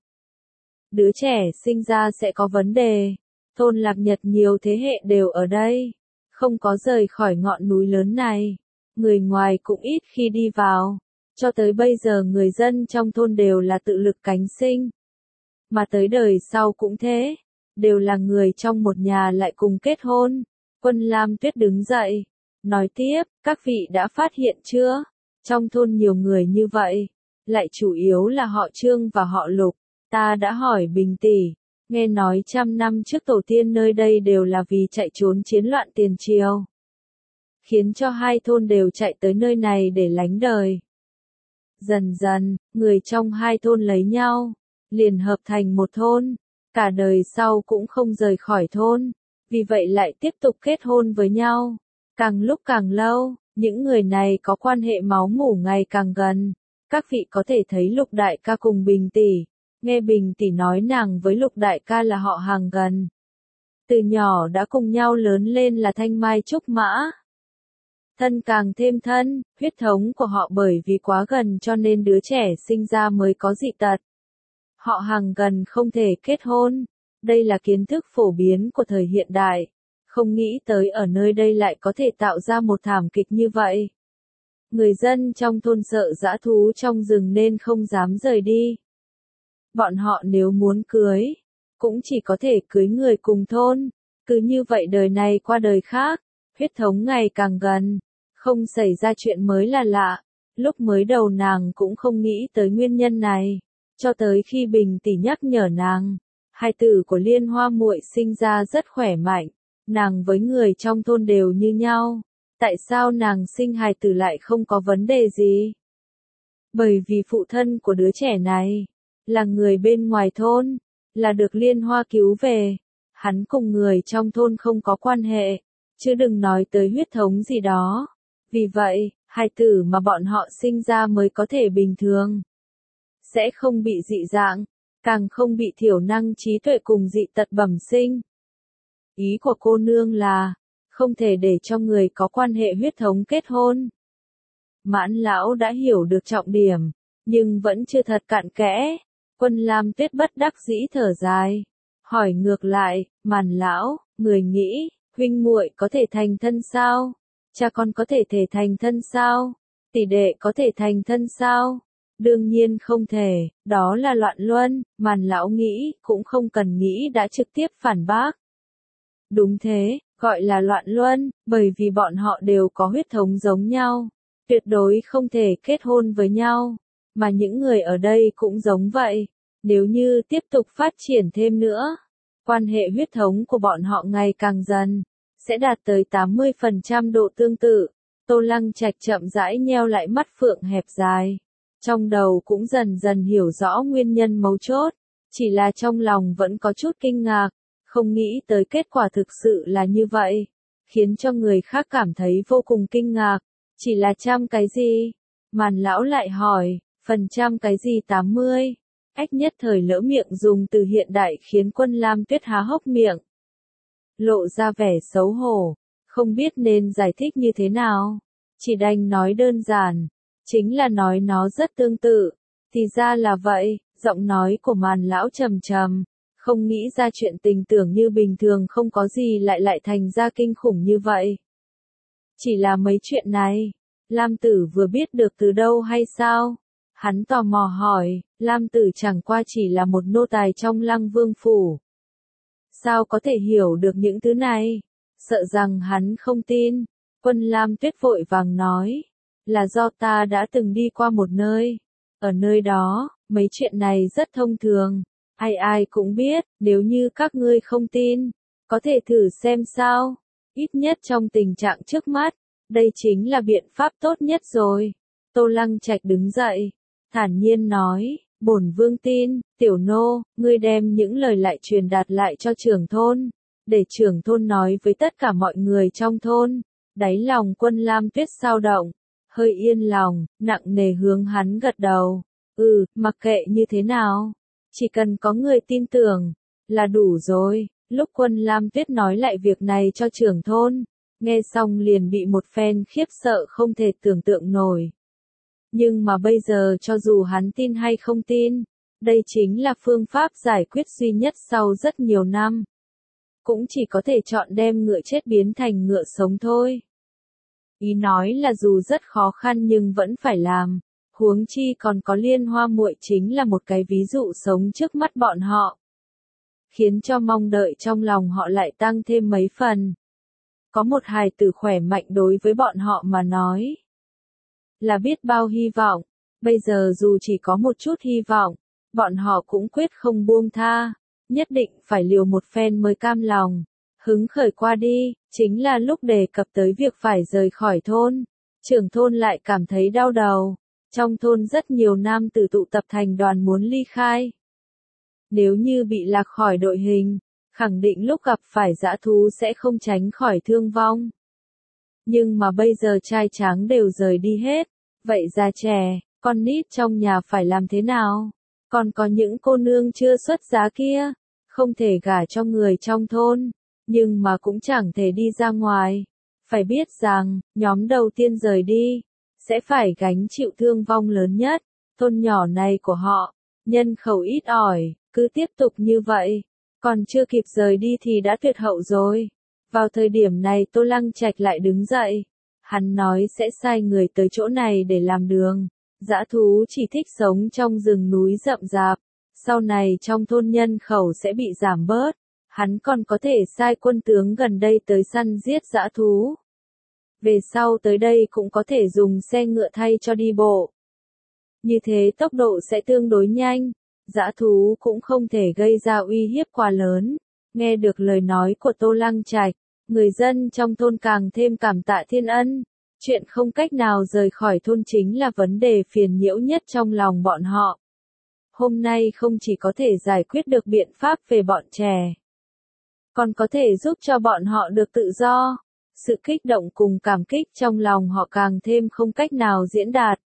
đứa trẻ sinh ra sẽ có vấn đề. Thôn Lạc Nhật nhiều thế hệ đều ở đây, không có rời khỏi ngọn núi lớn này, người ngoài cũng ít khi đi vào, cho tới bây giờ người dân trong thôn đều là tự lực cánh sinh. Mà tới đời sau cũng thế, đều là người trong một nhà lại cùng kết hôn. Quân Lam Tuyết đứng dậy, nói tiếp, các vị đã phát hiện chưa? Trong thôn nhiều người như vậy, lại chủ yếu là họ Trương và họ Lục. Ta đã hỏi Bình tỷ, Nghe nói trăm năm trước tổ tiên nơi đây đều là vì chạy trốn chiến loạn tiền triều, khiến cho hai thôn đều chạy tới nơi này để lánh đời. Dần dần, người trong hai thôn lấy nhau, liền hợp thành một thôn, cả đời sau cũng không rời khỏi thôn, vì vậy lại tiếp tục kết hôn với nhau. Càng lúc càng lâu, những người này có quan hệ máu mủ ngày càng gần. Các vị có thể thấy Lục đại ca cùng Bình tỷ, nghe Bình tỷ nói nàng với Lục đại ca là họ hàng gần. Từ nhỏ đã cùng nhau lớn lên là thanh mai trúc mã. Thân càng thêm thân, huyết thống của họ bởi vì quá gần cho nên đứa trẻ sinh ra mới có dị tật. Họ hàng gần không thể kết hôn, đây là kiến thức phổ biến của thời hiện đại, không nghĩ tới ở nơi đây lại có thể tạo ra một thảm kịch như vậy. Người dân trong thôn sợ dã thú trong rừng nên không dám rời đi. Bọn họ nếu muốn cưới, cũng chỉ có thể cưới người cùng thôn, cứ như vậy đời này qua đời khác, huyết thống ngày càng gần, không xảy ra chuyện mới là lạ. Lúc mới đầu nàng cũng không nghĩ tới nguyên nhân này, cho tới khi Bình tỷ nhắc nhở nàng, hai tử của Liên Hoa muội sinh ra rất khỏe mạnh, nàng với người trong thôn đều như nhau, tại sao nàng sinh hài tử lại không có vấn đề gì? Bởi vì phụ thân của đứa trẻ này là người bên ngoài thôn, là được Liên Hoa cứu về, hắn cùng người trong thôn không có quan hệ, chứ đừng nói tới huyết thống gì đó. Vì vậy, hài tử mà bọn họ sinh ra mới có thể bình thường, sẽ không bị dị dạng, càng không bị thiểu năng trí tuệ cùng dị tật bẩm sinh. Ý của cô nương là, không thể để cho người có quan hệ huyết thống kết hôn. Mãn lão đã hiểu được trọng điểm, nhưng vẫn chưa thật cặn kẽ. Quân Lam Tuyết bất đắc dĩ thở dài, hỏi ngược lại, Màn lão, người nghĩ, huynh muội có thể thành thân sao? Cha con có thể thể thành thân sao? Tỷ đệ có thể thành thân sao? Đương nhiên không thể, đó là loạn luân. Màn lão nghĩ, cũng không cần nghĩ đã trực tiếp phản bác. Đúng thế, gọi là loạn luân, bởi vì bọn họ đều có huyết thống giống nhau, tuyệt đối không thể kết hôn với nhau, mà những người ở đây cũng giống vậy, nếu như tiếp tục phát triển thêm nữa, quan hệ huyết thống của bọn họ ngày càng dần, sẽ đạt tới tám mươi phần trăm độ tương tự. Tô Lăng Trạch chậm rãi nheo lại mắt phượng hẹp dài, trong đầu cũng dần dần hiểu rõ nguyên nhân mấu chốt, chỉ là trong lòng vẫn có chút kinh ngạc, không nghĩ tới kết quả thực sự là như vậy, khiến cho người khác cảm thấy vô cùng kinh ngạc. Chỉ là trăm cái gì? Màn lão lại hỏi, phần trăm cái gì tám mươi? Ách nhất thời lỡ miệng dùng từ hiện đại khiến Quân Lam Tuyết há hốc miệng, lộ ra vẻ xấu hổ, không biết nên giải thích như thế nào, chỉ đành nói đơn giản, chính là nói nó rất tương tự. Thì ra là vậy, giọng nói của Màn lão trầm trầm, không nghĩ ra chuyện tình tưởng như bình thường không có gì lại lại thành ra kinh khủng như vậy. Chỉ là mấy chuyện này, Lam Tử vừa biết được từ đâu hay sao? Hắn tò mò hỏi, Lam Tử chẳng qua chỉ là một nô tài trong Lăng Vương phủ, sao có thể hiểu được những thứ này? Sợ rằng hắn không tin. Quân Lam Tuyết vội vàng nói, là do ta đã từng đi qua một nơi, ở nơi đó, mấy chuyện này rất thông thường, ai ai cũng biết, nếu như các ngươi không tin, có thể thử xem sao, ít nhất trong tình trạng trước mắt, đây chính là biện pháp tốt nhất rồi. Tô Lăng Trạch đứng dậy, thản nhiên nói, bổn vương tin, tiểu nô, ngươi đem những lời lại truyền đạt lại cho trưởng thôn, để trưởng thôn nói với tất cả mọi người trong thôn. Đáy lòng Quân Lam Tuyết dao động, hơi yên lòng, nặng nề hướng hắn gật đầu. Ừ, mặc kệ như thế nào, chỉ cần có người tin tưởng, là đủ rồi. Lúc Quân Lam Tuyết nói lại việc này cho trưởng thôn, nghe xong liền bị một phen khiếp sợ không thể tưởng tượng nổi. Nhưng mà bây giờ cho dù hắn tin hay không tin, đây chính là phương pháp giải quyết duy nhất sau rất nhiều năm. Cũng chỉ có thể chọn đem ngựa chết biến thành ngựa sống thôi. Ý nói là dù rất khó khăn nhưng vẫn phải làm, huống chi còn có Liên Hoa muội chính là một cái ví dụ sống trước mắt bọn họ, khiến cho mong đợi trong lòng họ lại tăng thêm mấy phần. Có một hài tử khỏe mạnh đối với bọn họ mà nói là biết bao hy vọng, bây giờ dù chỉ có một chút hy vọng, bọn họ cũng quyết không buông tha. nhất định phải liều một phen mới cam lòng. Hứng khởi qua đi, chính là lúc đề cập tới việc phải rời khỏi thôn. Trưởng thôn lại cảm thấy đau đầu. Trong thôn rất nhiều nam tử tụ tập thành đoàn muốn ly khai. Nếu như bị lạc khỏi đội hình, khẳng định lúc gặp phải dã thú sẽ không tránh khỏi thương vong. Nhưng mà bây giờ trai tráng đều rời đi hết, vậy già trẻ, con nít trong nhà phải làm thế nào? Còn có những cô nương chưa xuất giá kia, không thể gả cho người trong thôn, nhưng mà cũng chẳng thể đi ra ngoài. Phải biết rằng, nhóm đầu tiên rời đi, sẽ phải gánh chịu thương vong lớn nhất. Thôn nhỏ này của họ, nhân khẩu ít ỏi, cứ tiếp tục như vậy, còn chưa kịp rời đi thì đã tuyệt hậu rồi. Vào thời điểm này Tô Lăng Trạch lại đứng dậy. Hắn nói sẽ sai người tới chỗ này để làm đường. Dã thú chỉ thích sống trong rừng núi rậm rạp. Sau này trong thôn nhân khẩu sẽ bị giảm bớt. Hắn còn có thể sai quân tướng gần đây tới săn giết dã thú. Về sau tới đây cũng có thể dùng xe ngựa thay cho đi bộ. Như thế tốc độ sẽ tương đối nhanh. Dã thú cũng không thể gây ra uy hiếp quá lớn. Nghe được lời nói của Tô Lăng Trạch, người dân trong thôn càng thêm cảm tạ thiên ân. Chuyện không cách nào rời khỏi thôn chính là vấn đề phiền nhiễu nhất trong lòng bọn họ. Hôm nay không chỉ có thể giải quyết được biện pháp về bọn trẻ, còn có thể giúp cho bọn họ được tự do. Sự kích động cùng cảm kích trong lòng họ càng thêm không cách nào diễn đạt.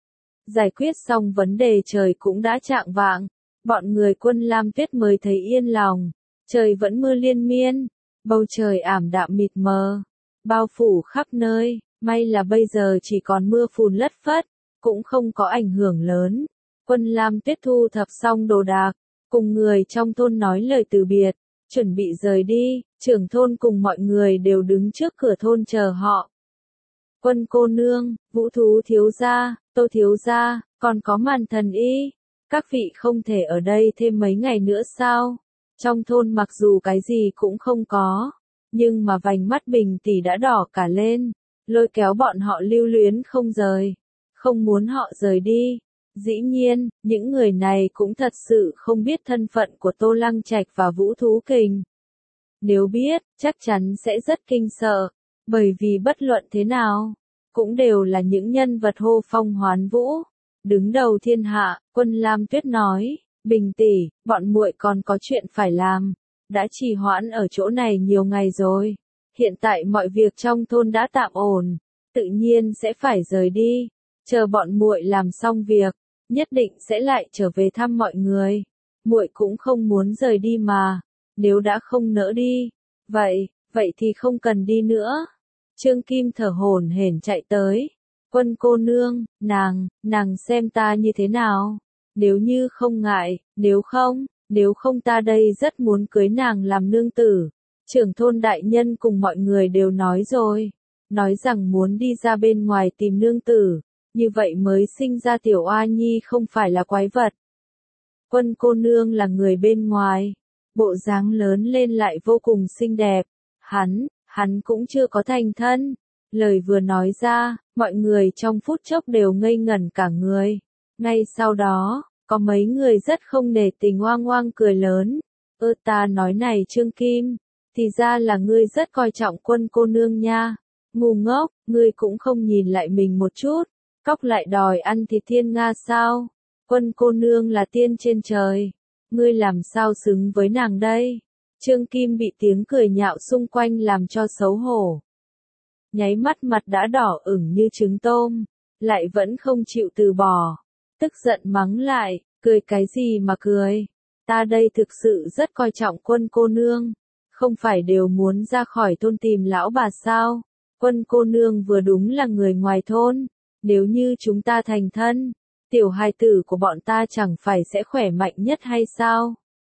Giải quyết xong vấn đề trời cũng đã chạng vạng, bọn người Quân Lam Tuyết mới thấy yên lòng. Trời vẫn mưa liên miên, bầu trời ảm đạm mịt mờ, bao phủ khắp nơi, may là bây giờ chỉ còn mưa phùn lất phất, cũng không có ảnh hưởng lớn. Quân Lam Tuyết thu thập xong đồ đạc, cùng người trong thôn nói lời từ biệt, chuẩn bị rời đi, trưởng thôn cùng mọi người đều đứng trước cửa thôn chờ họ. Quân cô nương, Vũ Thú thiếu gia, Tô thiếu gia, còn có Màn Thần Y, các vị không thể ở đây thêm mấy ngày nữa sao? Trong thôn mặc dù cái gì cũng không có, nhưng mà vành mắt Bình tỷ đã đỏ cả lên, lôi kéo bọn họ lưu luyến không rời, không muốn họ rời đi. Dĩ nhiên, những người này cũng thật sự không biết thân phận của Tô Lăng Trạch và Vũ Thú Kình. Nếu biết, chắc chắn sẽ rất kinh sợ, bởi vì bất luận thế nào, cũng đều là những nhân vật hô phong hoán vũ, đứng đầu thiên hạ. Quân Lam Tuyết nói, Bình tỷ, bọn muội còn có chuyện phải làm, đã trì hoãn ở chỗ này nhiều ngày rồi. Hiện tại mọi việc trong thôn đã tạm ổn, tự nhiên sẽ phải rời đi, chờ bọn muội làm xong việc, nhất định sẽ lại trở về thăm mọi người. Muội cũng không muốn rời đi mà, nếu đã không nỡ đi, vậy, vậy thì không cần đi nữa. Trương Kim thở hổn hển chạy tới. Quân cô nương, nàng, nàng xem ta như thế nào? Nếu như không ngại, nếu không, nếu không ta đây rất muốn cưới nàng làm nương tử. Trưởng thôn đại nhân cùng mọi người đều nói rồi, nói rằng muốn đi ra bên ngoài tìm nương tử, như vậy mới sinh ra tiểu oa nhi không phải là quái vật. Quân cô nương là người bên ngoài, bộ dáng lớn lên lại vô cùng xinh đẹp, hắn, hắn cũng chưa có thành thân. Lời vừa nói ra, mọi người trong phút chốc đều ngây ngẩn cả người. Ngay sau đó, có mấy người rất không nể tình oang oang cười lớn. Ơ ta nói này Trương Kim, thì ra là ngươi rất coi trọng Quân cô nương nha. Ngu ngốc, ngươi cũng không nhìn lại mình một chút, cóc lại đòi ăn thịt thiên nga sao? Quân cô nương là tiên trên trời, ngươi làm sao xứng với nàng đây? Trương Kim bị tiếng cười nhạo xung quanh làm cho xấu hổ. Nháy mắt mặt đã đỏ ửng như trứng tôm, lại vẫn không chịu từ bỏ, tức giận mắng lại, cười cái gì mà cười? Ta đây thực sự rất coi trọng Quân cô nương, không phải đều muốn ra khỏi thôn tìm lão bà sao? Quân cô nương vừa đúng là người ngoài thôn, nếu như chúng ta thành thân, tiểu hài tử của bọn ta chẳng phải sẽ khỏe mạnh nhất hay sao?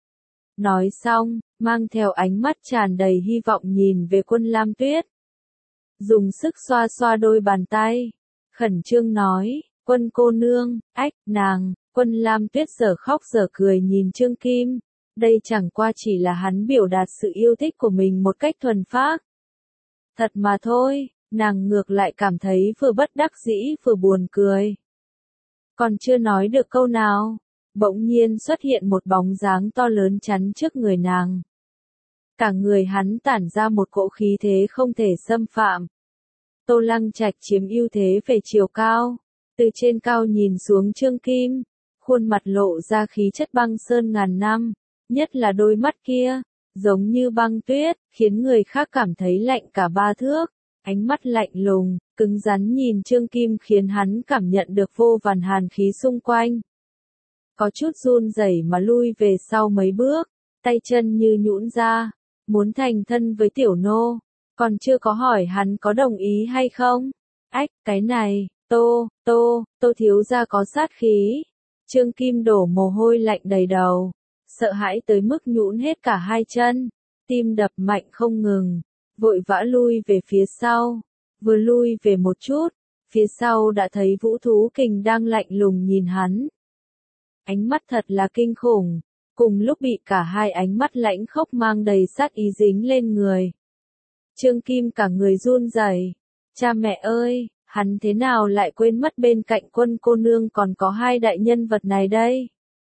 Nói xong, mang theo ánh mắt tràn đầy hy vọng nhìn về Quân Lam Tuyết. Dùng sức xoa xoa đôi bàn tay, khẩn trương nói, Quân cô nương, ách, nàng. Quân Lam Tuyết giờ khóc giờ cười nhìn Trương Kim, đây chẳng qua chỉ là hắn biểu đạt sự yêu thích của mình một cách thuần phác. Thật mà thôi, nàng ngược lại cảm thấy vừa bất đắc dĩ vừa buồn cười. Còn chưa nói được câu nào, bỗng nhiên xuất hiện một bóng dáng to lớn chắn trước người nàng. Cả người hắn tản ra một cỗ khí thế không thể xâm phạm. Tô Lăng Trạch chiếm ưu thế về chiều cao, từ trên cao nhìn xuống Trương Kim, khuôn mặt lộ ra khí chất băng sơn ngàn năm, nhất là đôi mắt kia, giống như băng tuyết, khiến người khác cảm thấy lạnh cả ba thước, ánh mắt lạnh lùng, cứng rắn nhìn Trương Kim khiến hắn cảm nhận được vô vàn hàn khí xung quanh. Có chút run rẩy mà lui về sau mấy bước, tay chân như nhũn ra, muốn thành thân với tiểu nô, còn chưa có hỏi hắn có đồng ý hay không. Ách, cái này, tô, tô, tô thiếu gia có sát khí. Trương Kim đổ mồ hôi lạnh đầy đầu, sợ hãi tới mức nhũn hết cả hai chân, tim đập mạnh không ngừng, vội vã lui về phía sau, vừa lui về một chút, phía sau đã thấy Vũ Thú Kình đang lạnh lùng nhìn hắn. Ánh mắt thật là kinh khủng, cùng lúc bị cả hai ánh mắt lãnh khốc mang đầy sát ý dính lên người. Trương Kim cả người run rẩy, cha mẹ ơi, hắn thế nào lại quên mất bên cạnh Quân cô nương còn có hai đại nhân vật này đây?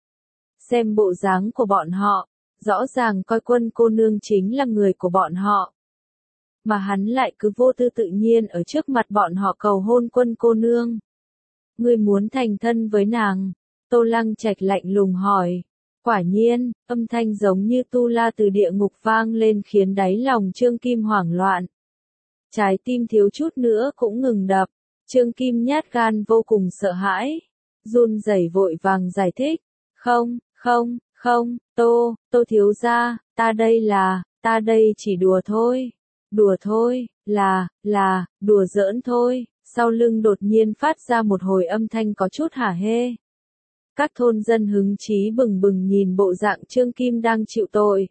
Xem bộ dáng của bọn họ, rõ ràng coi Quân cô nương chính là người của bọn họ. Mà hắn lại cứ vô tư tự nhiên ở trước mặt bọn họ cầu hôn Quân cô nương. Ngươi muốn thành thân với nàng? Tô Lăng Trạch lạnh lùng hỏi. Quả nhiên, âm thanh giống như tu la từ địa ngục vang lên khiến đáy lòng Trương Kim hoảng loạn. Trái tim thiếu chút nữa cũng ngừng đập, Trương Kim nhát gan vô cùng sợ hãi, run rẩy vội vàng giải thích, không, không, không, Tô, Tô thiếu gia, ta đây là, ta đây chỉ đùa thôi, đùa thôi, là, là, đùa giỡn thôi, sau lưng đột nhiên phát ra một hồi âm thanh có chút hả hê. Các thôn dân hứng chí bừng bừng nhìn bộ dạng Trương Kim đang chịu tội.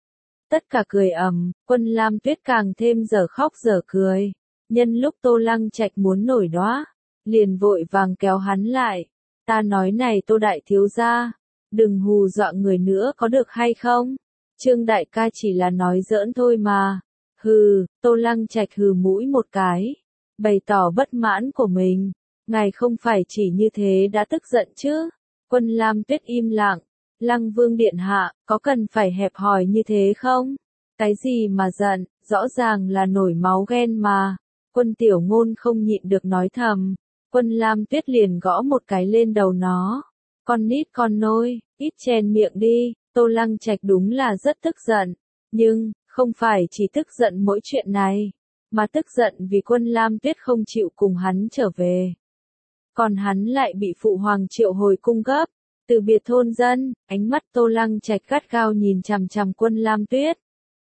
Tất cả cười ầm, Quân Lam Tuyết càng thêm dở khóc dở cười. Nhân lúc Tô Lăng Trạch muốn nổi đoá, liền vội vàng kéo hắn lại. Ta nói này Tô đại thiếu gia, đừng hù dọa người nữa có được hay không? Trương đại ca chỉ là nói giỡn thôi mà. Hừ, Tô Lăng Trạch hừ mũi một cái, bày tỏ bất mãn của mình. Ngài không phải chỉ như thế đã tức giận chứ? Quân Lam Tuyết im lặng, Lăng Vương điện hạ, có cần phải hẹp hòi như thế không? Cái gì mà giận, rõ ràng là nổi máu ghen mà. Quân Tiểu Ngôn không nhịn được nói thầm, Quân Lam Tuyết liền gõ một cái lên đầu nó. Con nít con nôi, ít chen miệng đi, Tô Lăng Trạch đúng là rất tức giận, nhưng, không phải chỉ tức giận mỗi chuyện này, mà tức giận vì Quân Lam Tuyết không chịu cùng hắn trở về. Còn hắn lại bị phụ hoàng triệu hồi cung gấp, từ biệt thôn dân, ánh mắt Tô Lăng Trạch gắt gao nhìn chằm chằm Quân Lam Tuyết.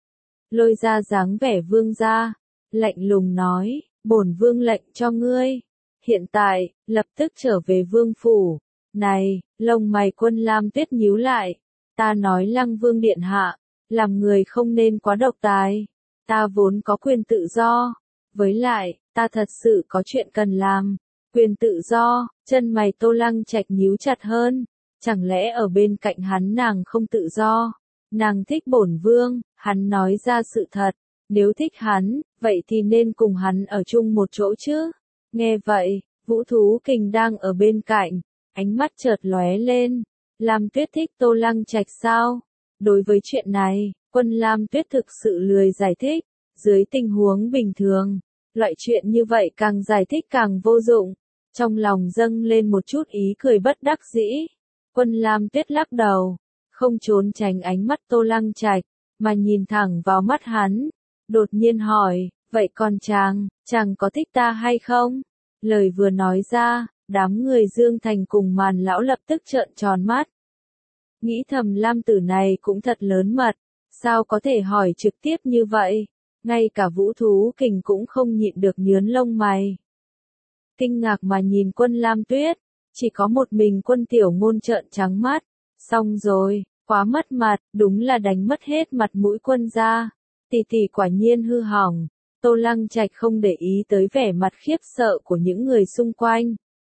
Lôi ra dáng vẻ vương gia, lạnh lùng nói, bổn vương lệnh cho ngươi, hiện tại, lập tức trở về vương phủ. Này, lông mày Quân Lam Tuyết nhíu lại, ta nói Lăng Vương điện hạ, làm người không nên quá độc tài, ta vốn có quyền tự do, với lại, ta thật sự có chuyện cần làm. Quyền tự do, chân mày Tô Lăng Trạch nhíu chặt hơn, chẳng lẽ ở bên cạnh hắn nàng không tự do? Nàng thích bổn vương, hắn nói ra sự thật, nếu thích hắn, vậy thì nên cùng hắn ở chung một chỗ chứ. Nghe vậy, Vũ Thú Kình đang ở bên cạnh, ánh mắt chợt lóe lên, Lam Tuyết thích Tô Lăng Trạch sao? Đối với chuyện này, Quân Lam Tuyết thực sự lười giải thích, dưới tình huống bình thường, loại chuyện như vậy càng giải thích càng vô dụng. Trong lòng dâng lên một chút ý cười bất đắc dĩ. Quân Lam Tuyết lắc đầu, không trốn tránh ánh mắt Tô Lăng Trạch, mà nhìn thẳng vào mắt hắn, đột nhiên hỏi, vậy còn chàng, chàng có thích ta hay không? Lời vừa nói ra, đám người Dương Thành cùng Màn lão lập tức trợn tròn mắt. Nghĩ thầm Lam tử này cũng thật lớn mật, sao có thể hỏi trực tiếp như vậy? Ngay cả Vũ Thú Kình cũng không nhịn được nhướng lông mày. Kinh ngạc mà nhìn Quân Lam Tuyết, chỉ có một mình Quân Tiểu Ngôn trợn trắng mắt. Xong rồi, quá mất mặt, đúng là đánh mất hết mặt mũi Quân gia. Tỷ tỷ quả nhiên hư hỏng. Tô Lăng Trạch không để ý tới vẻ mặt khiếp sợ của những người xung quanh.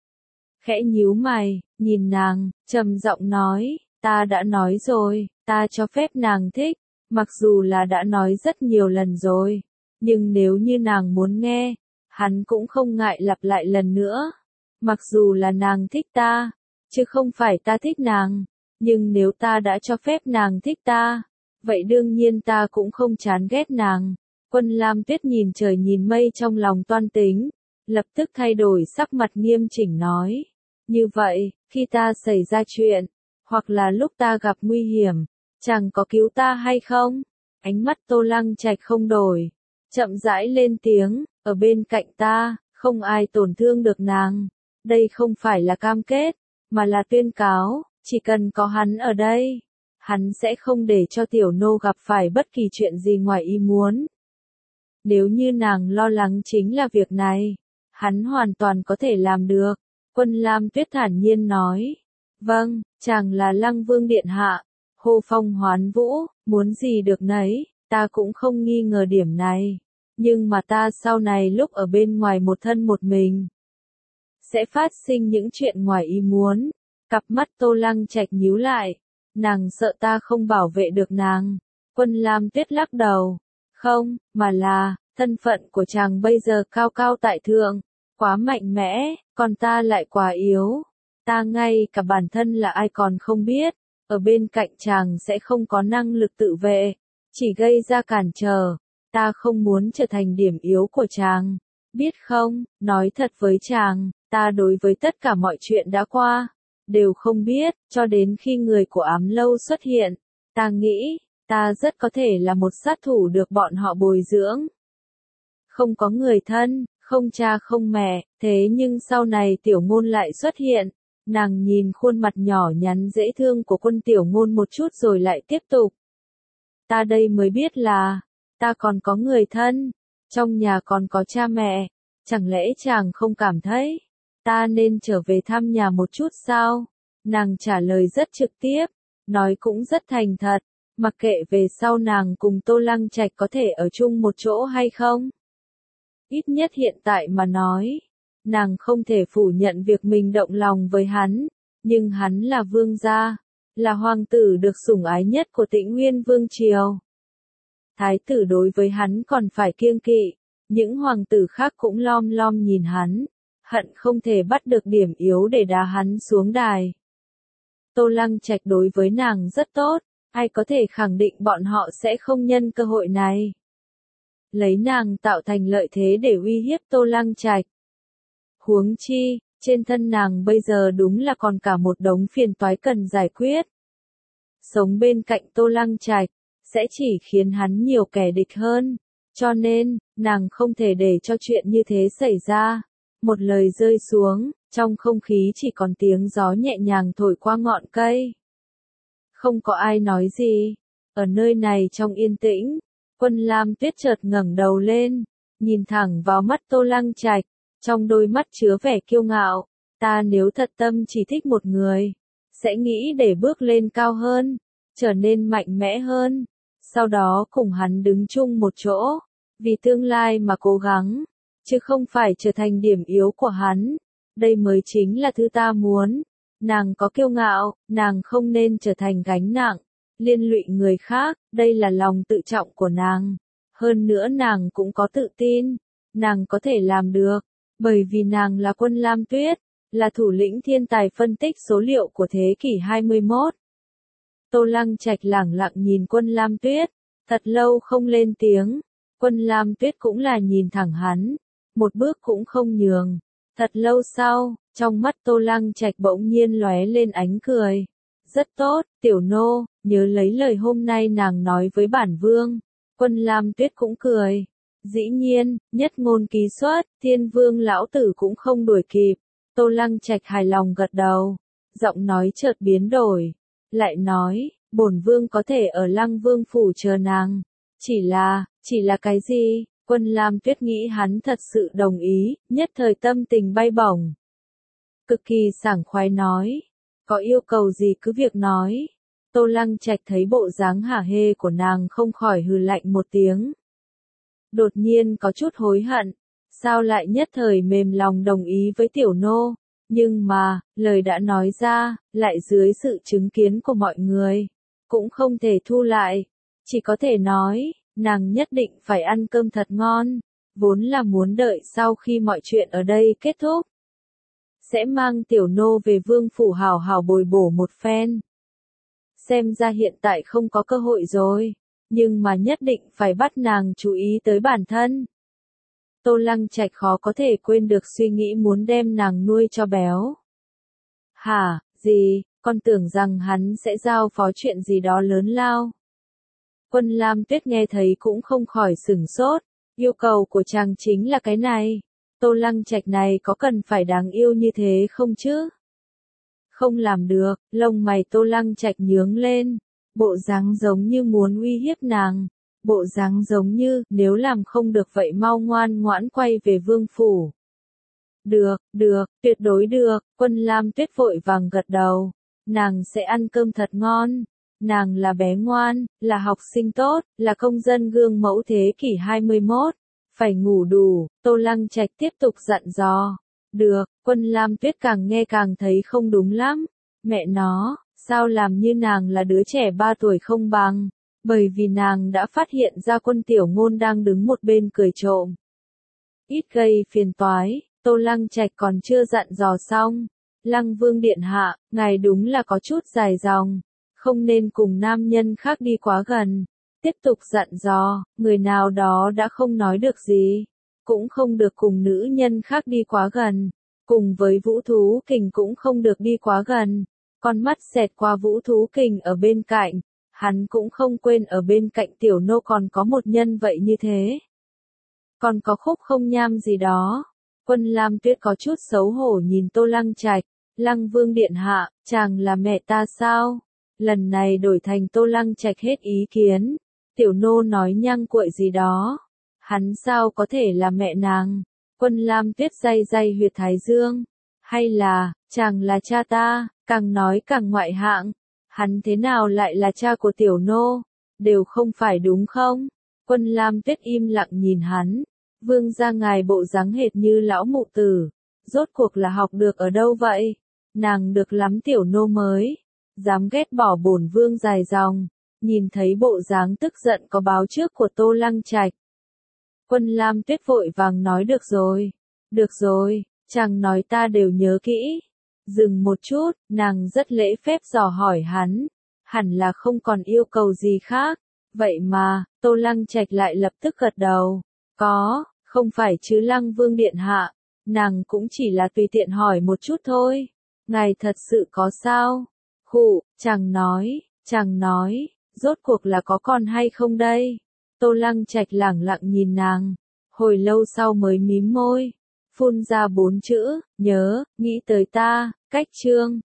Khẽ nhíu mày, nhìn nàng, trầm giọng nói, ta đã nói rồi, ta cho phép nàng thích, mặc dù là đã nói rất nhiều lần rồi, nhưng nếu như nàng muốn nghe, hắn cũng không ngại lặp lại lần nữa. Mặc dù là nàng thích ta, chứ không phải ta thích nàng. Nhưng nếu ta đã cho phép nàng thích ta, vậy đương nhiên ta cũng không chán ghét nàng. Quân Lam Tuyết nhìn trời nhìn mây trong lòng toan tính, lập tức thay đổi sắc mặt nghiêm chỉnh nói. Như vậy, khi ta xảy ra chuyện, hoặc là lúc ta gặp nguy hiểm, chàng có cứu ta hay không? Ánh mắt Tô Lăng Trạch không đổi, chậm rãi lên tiếng, ở bên cạnh ta, không ai tổn thương được nàng. Đây không phải là cam kết, mà là tuyên cáo, chỉ cần có hắn ở đây, hắn sẽ không để cho tiểu nô gặp phải bất kỳ chuyện gì ngoài ý muốn. Nếu như nàng lo lắng chính là việc này, hắn hoàn toàn có thể làm được. Quân Lam Tuyết thản nhiên nói. Vâng, chàng là Lăng Vương điện hạ. Hô phong hoán vũ, muốn gì được nấy, ta cũng không nghi ngờ điểm này. Nhưng mà ta sau này lúc ở bên ngoài một thân một mình, sẽ phát sinh những chuyện ngoài ý muốn. Cặp mắt Tô Lăng Trạch nhíu lại. Nàng sợ ta không bảo vệ được nàng. Quân Lam Tuyết lắc đầu. Không, mà là, thân phận của chàng bây giờ cao cao tại thượng, quá mạnh mẽ, còn ta lại quá yếu. Ta ngay cả bản thân là ai còn không biết, ở bên cạnh chàng sẽ không có năng lực tự vệ, chỉ gây ra cản trở. Ta không muốn trở thành điểm yếu của chàng, biết không, nói thật với chàng, ta đối với tất cả mọi chuyện đã qua, đều không biết, cho đến khi người của Ám Lâu xuất hiện, ta nghĩ, ta rất có thể là một sát thủ được bọn họ bồi dưỡng. Không có người thân, không cha không mẹ, thế nhưng sau này Tiểu Ngôn lại xuất hiện. Nàng nhìn khuôn mặt nhỏ nhắn dễ thương của Quân Tiểu Ngôn một chút rồi lại tiếp tục. Ta đây mới biết là, ta còn có người thân, trong nhà còn có cha mẹ, chẳng lẽ chàng không cảm thấy, ta nên trở về thăm nhà một chút sao? Nàng trả lời rất trực tiếp, nói cũng rất thành thật, mặc kệ về sau nàng cùng Tô Lăng Trạch có thể ở chung một chỗ hay không. Ít nhất hiện tại mà nói, nàng không thể phủ nhận việc mình động lòng với hắn, nhưng hắn là vương gia, là hoàng tử được sủng ái nhất của Tĩnh Nguyên Vương Triều. Thái tử đối với hắn còn phải kiêng kỵ, những hoàng tử khác cũng lom lom nhìn hắn, hận không thể bắt được điểm yếu để đá hắn xuống đài. Tô Lăng Trạch đối với nàng rất tốt, ai có thể khẳng định bọn họ sẽ không nhân cơ hội này. Lấy nàng tạo thành lợi thế để uy hiếp Tô Lăng Trạch. Huống chi, trên thân nàng bây giờ đúng là còn cả một đống phiền toái cần giải quyết. Sống bên cạnh Tô Lăng Trạch, sẽ chỉ khiến hắn nhiều kẻ địch hơn, cho nên, nàng không thể để cho chuyện như thế xảy ra. Một lời rơi xuống, trong không khí chỉ còn tiếng gió nhẹ nhàng thổi qua ngọn cây. Không có ai nói gì, ở nơi này trong yên tĩnh, Quân Lam Tuyết chợt ngẩng đầu lên, nhìn thẳng vào mắt Tô Lăng Trạch, trong đôi mắt chứa vẻ kiêu ngạo. Ta nếu thật tâm chỉ thích một người, sẽ nghĩ để bước lên cao hơn, trở nên mạnh mẽ hơn, sau đó cùng hắn đứng chung một chỗ, vì tương lai mà cố gắng, chứ không phải trở thành điểm yếu của hắn. Đây mới chính là thứ ta muốn. Nàng có kiêu ngạo, nàng không nên trở thành gánh nặng, liên lụy người khác, đây là lòng tự trọng của nàng. Hơn nữa nàng cũng có tự tin, nàng có thể làm được, bởi vì nàng là Quân Lam Tuyết, là thủ lĩnh thiên tài phân tích số liệu của thế kỷ hai mươi mốt. Tô Lăng Trạch lẳng lặng nhìn Quân Lam Tuyết, thật lâu không lên tiếng. Quân Lam Tuyết cũng là nhìn thẳng hắn, một bước cũng không nhường. Thật lâu sau, trong mắt Tô Lăng Trạch bỗng nhiên lóe lên ánh cười. Rất tốt, tiểu nô, nhớ lấy lời hôm nay nàng nói với bản vương. Quân Lam Tuyết cũng cười. Dĩ nhiên, nhất ngôn ký xuất, Thiên Vương lão tử cũng không đuổi kịp. Tô Lăng Trạch hài lòng gật đầu, giọng nói chợt biến đổi, lại nói, bổn vương có thể ở Lăng Vương phủ chờ nàng. Chỉ là, chỉ là cái gì? Quân Lam Tuyết nghĩ hắn thật sự đồng ý, nhất thời tâm tình bay bổng. Cực kỳ sảng khoái nói, có yêu cầu gì cứ việc nói. Tô Lăng Trạch thấy bộ dáng hả hê của nàng không khỏi hừ lạnh một tiếng. Đột nhiên có chút hối hận, sao lại nhất thời mềm lòng đồng ý với tiểu nô, nhưng mà, lời đã nói ra, lại dưới sự chứng kiến của mọi người, cũng không thể thu lại, chỉ có thể nói, nàng nhất định phải ăn cơm thật ngon, vốn là muốn đợi sau khi mọi chuyện ở đây kết thúc. sẽ mang tiểu nô về vương phủ hào hào bồi bổ một phen. Xem ra hiện tại không có cơ hội rồi, nhưng mà nhất định phải bắt nàng chú ý tới bản thân. Tô Lăng Trạch khó có thể quên được suy nghĩ muốn đem nàng nuôi cho béo. Hả, gì, con tưởng rằng hắn sẽ giao phó chuyện gì đó lớn lao. Quân Lam Tuyết nghe thấy cũng không khỏi sửng sốt, yêu cầu của chàng chính là cái này. Tô Lăng Trạch này có cần phải đáng yêu như thế không chứ? Không làm được, lông mày Tô Lăng Trạch nhướng lên, bộ dáng giống như muốn uy hiếp nàng, bộ dáng giống như nếu làm không được vậy mau ngoan ngoãn quay về vương phủ. Được, được, tuyệt đối được, Quân Lam Tuyết vội vàng gật đầu, nàng sẽ ăn cơm thật ngon, nàng là bé ngoan, là học sinh tốt, là công dân gương mẫu thế kỷ hai mươi mốt, phải ngủ đủ, Tô Lăng Trạch tiếp tục dặn dò. Được, Quân Lam Tuyết càng nghe càng thấy không đúng lắm, mẹ nó, sao làm như nàng là đứa trẻ ba tuổi không bằng, bởi vì nàng đã phát hiện ra Quân Tiểu Ngôn đang đứng một bên cười trộm. Ít gây phiền toái, Tô Lăng Trạch còn chưa dặn dò xong. Lăng Vương điện hạ, ngài đúng là có chút dài dòng, không nên cùng nam nhân khác đi quá gần. Tiếp tục dặn dò, người nào đó đã không nói được gì, cũng không được cùng nữ nhân khác đi quá gần, cùng với Vũ Thú Kình cũng không được đi quá gần. Con mắt xẹt qua Vũ Thú Kình ở bên cạnh, hắn cũng không quên ở bên cạnh tiểu nô còn có một nhân vậy như thế. Còn có Khúc Không Nham gì đó. Quân Lam Tuyết có chút xấu hổ nhìn Tô Lăng Trạch, Lăng Vương điện hạ, chàng là mẹ ta sao? Lần này đổi thành Tô Lăng Trạch hết ý kiến, tiểu nô nói nhăng cuội gì đó, hắn sao có thể là mẹ nàng? Quân Lam Tuyết day day huyệt thái dương, hay là, chàng là cha ta, càng nói càng ngoại hạng, hắn thế nào lại là cha của tiểu nô, đều không phải đúng không? Quân Lam Tuyết im lặng nhìn hắn. Vương gia ngài bộ dáng hệt như lão mụ tử, rốt cuộc là học được ở đâu vậy? Nàng được lắm tiểu nô mới, dám ghét bỏ bổn vương dài dòng, nhìn thấy bộ dáng tức giận có báo trước của Tô Lăng Trạch. Quân Lam Tuyết vội vàng nói được rồi, được rồi, chàng nói ta đều nhớ kỹ. Dừng một chút, nàng rất lễ phép dò hỏi hắn, hẳn là không còn yêu cầu gì khác, vậy mà, Tô Lăng Trạch lại lập tức gật đầu, có. Không phải chứ Lăng Vương điện hạ, nàng cũng chỉ là tùy tiện hỏi một chút thôi. Ngài thật sự có sao? Khụ, chàng nói, chàng nói, rốt cuộc là có con hay không đây? Tô Lăng Trạch lẳng lặng nhìn nàng, hồi lâu sau mới mím môi, phun ra bốn chữ, nhớ, nghĩ tới ta, cách chương.